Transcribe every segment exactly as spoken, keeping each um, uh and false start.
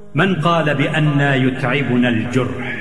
من قال بأننا يتعبنا الجرح،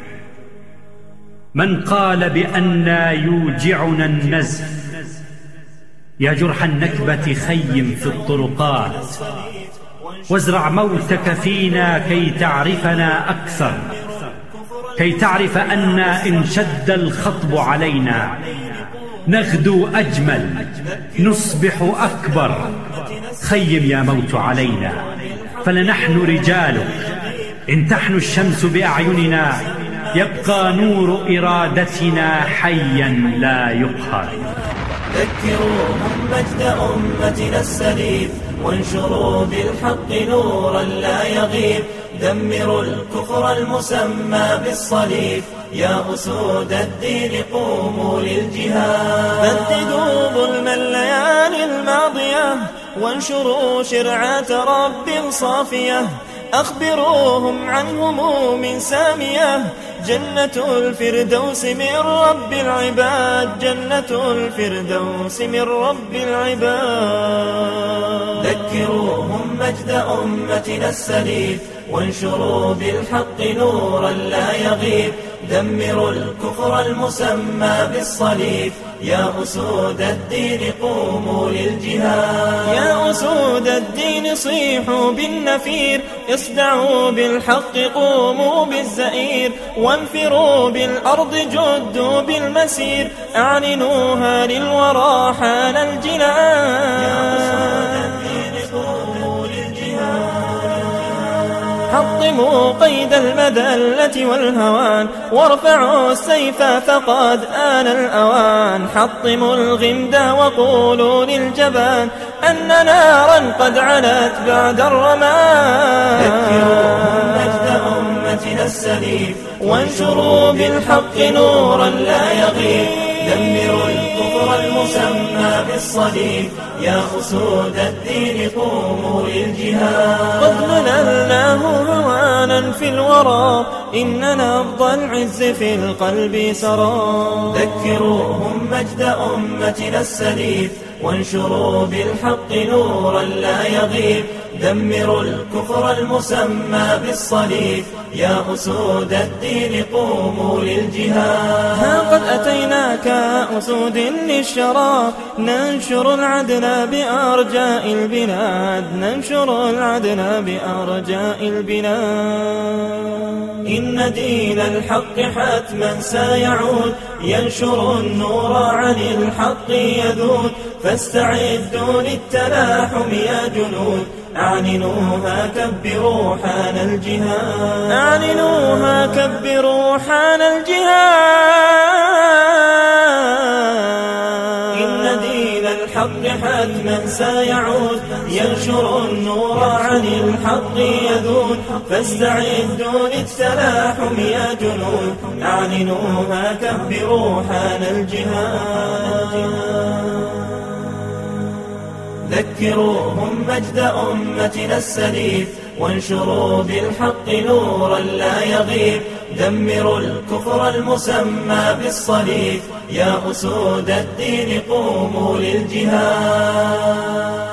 من قال بأننا يوجعنا النزف، يا جرح النكبة خيم في الطرقات وازرع موتك فينا كي تعرفنا أكثر، كي تعرف أن إن شد الخطب علينا نغدو أجمل نصبح أكبر. خيم يا موت علينا فلنحن رجالك، إن تحن الشمس بأعيننا يبقى نور إرادتنا حيا لا يقهر. ذكروهم مجد أمتنا السليم وانشروا بالحق نورا لا يغيب. دمروا الكفر المسمى بالصليب، يا أسود الدين قوموا للجهاد. بددوا ظلم الليالي الماضية وانشروا شرعة رب صافية. أخبروهم عن هموم سامية، جنة الفردوس من رب العباد، جنة الفردوس من رب العباد. ذكروهم مجد أمتنا السليم وانشروا بالحق نورا لا يغيب. دمروا الكفر المسمى بالصليب، يا أسود الدين قوموا للجهاد. يا أسود الدين صيحوا بالنفير، اصدعوا بالحق قوموا بالزئير. وانفروا بالأرض جدوا بالمسير، أعلنوها للورى حان الجنان. حطموا قيد المذلة والهوان وارفعوا السيف فقد آن الأوان. حطموا الغمد وقولوا للجبان أن نارا قد علت بعد الرمان. ذكروهم مجد أمتنا السليم وانشروا بالحق نورا لا يغيب. دمروا الكفر المسمى بالصليب، يا أسود الدين قوموا للجهاد. قد مللناه هوانا في الورى، إن نبض العز في القلب سرى. ذكروهم مجد أمتنا السليم وانشروا بالحق نورا لا يغيب. دمروا الكفر المسمى بالصليب، يا أسود الدين قوموا للجهاد. ها قد أتيناك أسود للشرى، ننشر العدل بأرجاء البلاد، ننشر العدل بأرجاء البلاد. إن دين الحق حتما سيعود، ينشر النور عن الحق يذود. فاستعدوا للتلاحم يا جنود، أعلنوها كبروا حان الجهاد. أعلنوها كبروا حان الجهاد. إن دين الحق حتما سيعود، ينشر النور عن الحق يذود. فاستعدوا للتلاحم يا جنود، أعلنوها كبروا حان الجهاد. ذكروهم مجد أمتنا السليم وانشروا بالحق نورا لا يغيب. دمروا الكفر المسمى بالصليب، يا أسود الدين قوموا للجهاد.